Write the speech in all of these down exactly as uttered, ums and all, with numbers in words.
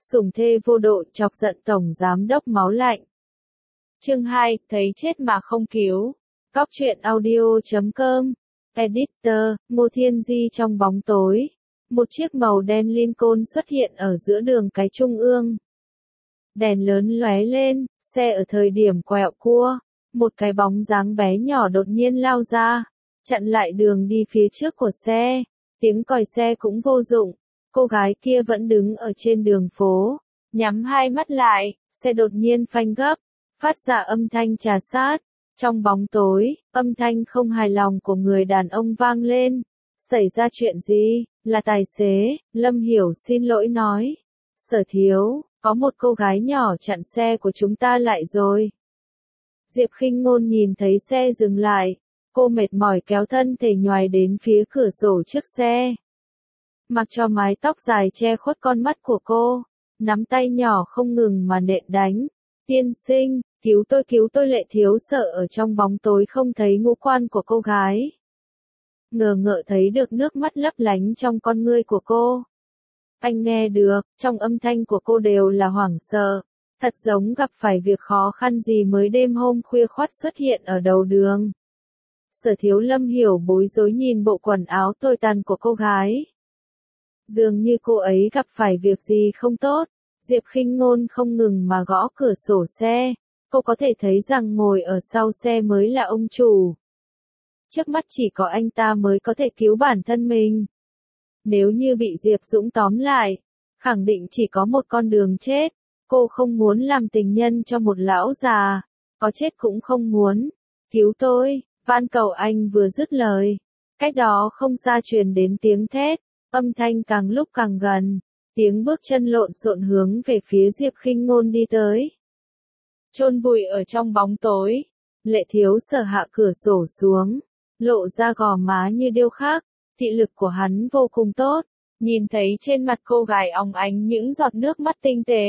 sủng thê vô độ chọc giận tổng giám đốc máu lạnh. Chương hai, thấy chết mà không cứu. Cóc truyện audio chấm com. Editor, Ngô Thiên Di trong bóng tối. Một chiếc màu đen Lincoln xuất hiện ở giữa đường cái trung ương. Đèn lớn lóe lên, xe ở thời điểm quẹo cua. Một cái bóng dáng bé nhỏ đột nhiên lao ra, chặn lại đường đi phía trước của xe. Tiếng còi xe cũng vô dụng. Cô gái kia vẫn đứng ở trên đường phố, nhắm hai mắt lại, xe đột nhiên phanh gấp, phát ra âm thanh trà sát. Trong bóng tối, âm thanh không hài lòng của người đàn ông vang lên. Xảy ra chuyện gì? Là tài xế, Lâm Hiểu xin lỗi nói. Sở Thiếu, có một cô gái nhỏ chặn xe của chúng ta lại rồi. Diệp Khinh Ngôn nhìn thấy xe dừng lại, cô mệt mỏi kéo thân thể nhoài đến phía cửa sổ trước xe. Mặc cho mái tóc dài che khuất con mắt của cô, nắm tay nhỏ không ngừng mà nện đánh. Tiên sinh, cứu tôi cứu tôi. Lệ Thiếu sợ ở trong bóng tối không thấy ngũ quan của cô gái. Ngờ ngợ thấy được nước mắt lấp lánh trong con ngươi của cô. Anh nghe được, trong âm thanh của cô đều là hoảng sợ, thật giống gặp phải việc khó khăn gì mới đêm hôm khuya khoắt xuất hiện ở đầu đường. Sở Thiếu. Lâm Hiểu bối rối nhìn bộ quần áo tồi tàn của cô gái. Dường như cô ấy gặp phải việc gì không tốt. Diệp Khinh Ngôn không ngừng mà gõ cửa sổ xe. Cô có thể thấy rằng ngồi ở sau xe mới là ông chủ. Trước mắt chỉ có anh ta mới có thể cứu bản thân mình. Nếu như bị Diệp Dũng tóm lại, khẳng định chỉ có một con đường chết. Cô không muốn làm tình nhân cho một lão già, có chết cũng không muốn. Cứu tôi, van cầu anh. Vừa dứt lời, cách đó không xa truyền đến tiếng thét, âm thanh càng lúc càng gần, tiếng bước chân lộn xộn hướng về phía Diệp Khinh Ngôn đi tới. Chôn vùi ở trong bóng tối, Lệ Thiếu Sở hạ cửa sổ xuống, lộ ra gò má như điêu khắc, thị lực của hắn vô cùng tốt, nhìn thấy trên mặt cô gái óng ánh những giọt nước mắt tinh tế.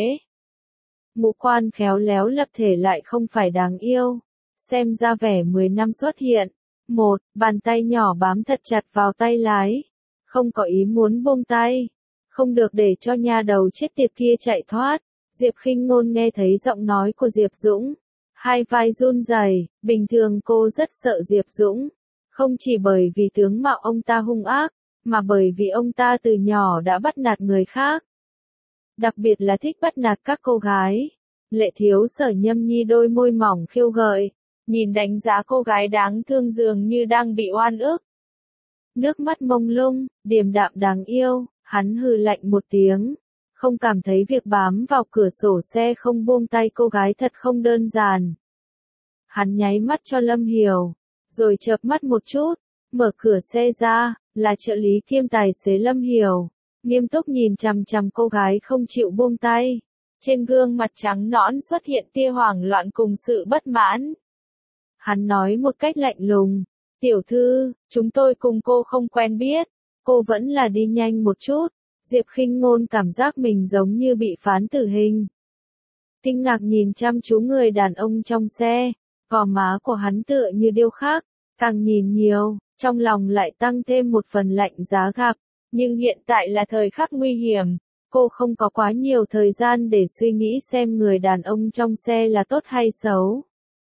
Ngũ quan khéo léo lập thể lại không phải đáng yêu, xem ra vẻ mười năm xuất hiện. Một, bàn tay nhỏ bám thật chặt vào tay lái, không có ý muốn buông tay, không được để cho nha đầu chết tiệt kia chạy thoát. Diệp Khinh Ngôn nghe thấy giọng nói của Diệp Dũng, hai vai run rẩy. Bình thường cô rất sợ Diệp Dũng, không chỉ bởi vì tướng mạo ông ta hung ác, mà bởi vì ông ta từ nhỏ đã bắt nạt người khác. Đặc biệt là thích bắt nạt các cô gái. Lệ Thiếu Sở nhâm nhi đôi môi mỏng khiêu gợi, nhìn đánh giá cô gái đáng thương dường như đang bị oan ức. Nước mắt mông lung, điềm đạm đáng yêu, hắn hừ lạnh một tiếng, không cảm thấy việc bám vào cửa sổ xe không buông tay cô gái thật không đơn giản. Hắn nháy mắt cho Lâm Hiểu, rồi chợp mắt một chút, mở cửa xe ra, là trợ lý kiêm tài xế Lâm Hiểu, nghiêm túc nhìn chằm chằm cô gái không chịu buông tay. Trên gương mặt trắng nõn xuất hiện tia hoảng loạn cùng sự bất mãn. Hắn nói một cách lạnh lùng, tiểu thư, chúng tôi cùng cô không quen biết, cô vẫn là đi nhanh một chút. Diệp Khinh Ngôn cảm giác mình giống như bị phán tử hình. Kinh ngạc nhìn chăm chú người đàn ông trong xe, gò má của hắn tựa như điêu khắc, càng nhìn nhiều, trong lòng lại tăng thêm một phần lạnh giá gặp. Nhưng hiện tại là thời khắc nguy hiểm, cô không có quá nhiều thời gian để suy nghĩ xem người đàn ông trong xe là tốt hay xấu.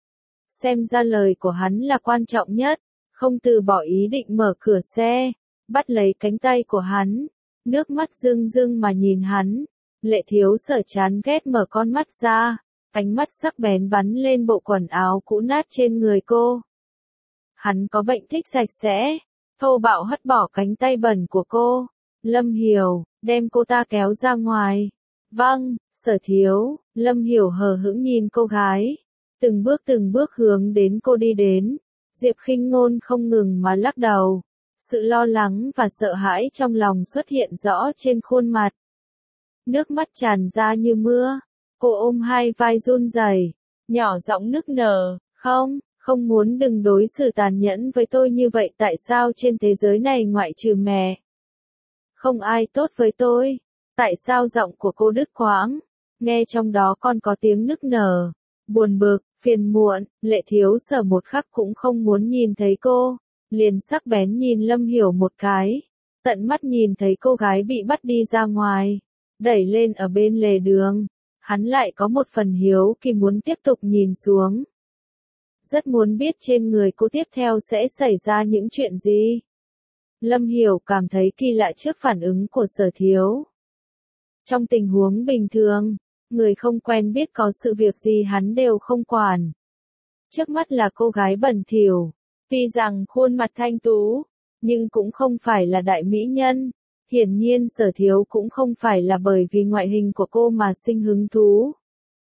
Xem ra lời của hắn là quan trọng nhất, không từ bỏ ý định mở cửa xe, bắt lấy cánh tay của hắn, nước mắt rưng rưng mà nhìn hắn. Lệ Thiếu Sở chán ghét mở con mắt ra, ánh mắt sắc bén bắn lên bộ quần áo cũ nát trên người cô. Hắn có bệnh thích sạch sẽ, thô bạo hất bỏ cánh tay bẩn của cô. Lâm Hiểu, đem cô ta kéo ra ngoài. Vâng, Sở Thiếu. Lâm Hiểu hờ hững nhìn cô gái, từng bước từng bước hướng đến cô đi đến. Diệp Khinh Ngôn không ngừng mà lắc đầu, sự lo lắng và sợ hãi trong lòng xuất hiện rõ trên khuôn mặt. Nước mắt tràn ra như mưa, cô ôm hai vai run rẩy, nhỏ giọng nức nở, không, không muốn. Đừng đối xử tàn nhẫn với tôi như vậy. Tại sao trên thế giới này ngoại trừ mẹ, không ai tốt với tôi? Tại sao? Giọng của cô đứt quãng, nghe trong đó còn có tiếng nức nở, buồn bực, phiền muộn. Lệ Thiếu Sở một khắc cũng không muốn nhìn thấy cô, liền sắc bén nhìn Lâm Hiểu một cái, tận mắt nhìn thấy cô gái bị bắt đi ra ngoài. đẩy lên ở bên lề đường. Hắn lại có một phần hiếu kỳ muốn tiếp tục nhìn xuống. Rất muốn biết trên người cô tiếp theo sẽ xảy ra những chuyện gì. Lâm Hiểu cảm thấy kỳ lạ trước phản ứng của Sở Thiếu. Trong tình huống bình thường, người không quen biết có sự việc gì hắn đều không quản. Trước mắt là cô gái bẩn thỉu, tuy rằng khuôn mặt thanh tú, nhưng cũng không phải là đại mỹ nhân. Hiển nhiên Sở Thiếu cũng không phải là bởi vì ngoại hình của cô mà sinh hứng thú.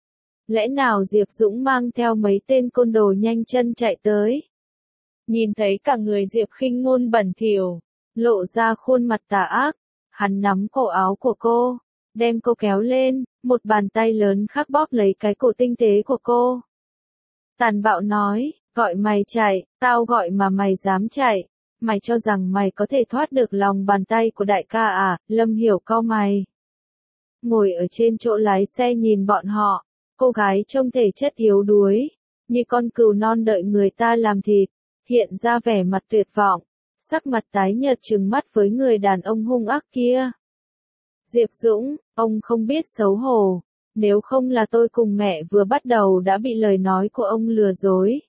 Lẽ nào Diệp Dũng mang theo mấy tên côn đồ nhanh chân chạy tới? Nhìn thấy cả người Diệp Khinh Ngôn bẩn thỉu, lộ ra khuôn mặt tà ác, hắn nắm cổ áo của cô, đem cô kéo lên, một bàn tay lớn khắc bóp lấy cái cổ tinh tế của cô. Tàn bạo nói, gọi mày chạy, tao gọi mà mày dám chạy, mày cho rằng mày có thể thoát được lòng bàn tay của đại ca à? Lâm Hiểu cau mày. Ngồi ở trên chỗ lái xe nhìn bọn họ, cô gái trông thể chất yếu đuối, như con cừu non đợi người ta làm thịt, hiện ra vẻ mặt tuyệt vọng, sắc mặt tái nhợt trừng mắt với người đàn ông hung ác kia. Diệp Dũng, ông không biết xấu hổ, nếu không là tôi cùng mẹ vừa bắt đầu đã bị lời nói của ông lừa dối.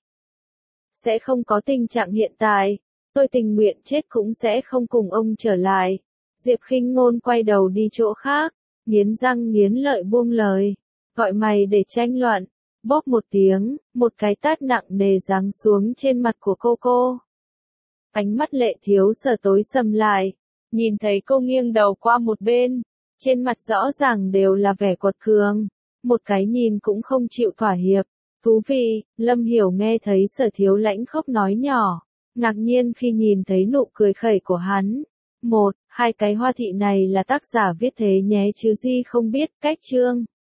Sẽ không có tình trạng hiện tại, tôi tình nguyện chết cũng sẽ không cùng ông trở lại. Diệp Khinh Ngôn quay đầu đi chỗ khác, nghiến răng nghiến lợi buông lời, gọi mày để tranh luận. Bóp một tiếng, một cái tát nặng nề giáng xuống trên mặt của cô cô. Ánh mắt Lệ Thiếu Sở tối sầm lại, nhìn thấy cô nghiêng đầu qua một bên, trên mặt rõ ràng đều là vẻ quật cường, một cái nhìn cũng không chịu thỏa hiệp. Thú vị, Lâm Hiểu nghe thấy Sở Thiếu lãnh khốc nói nhỏ, ngạc nhiên khi nhìn thấy nụ cười khẩy của hắn. Một, hai cái hoa thị này là tác giả viết thế nhé chứ gì không biết, cách chương.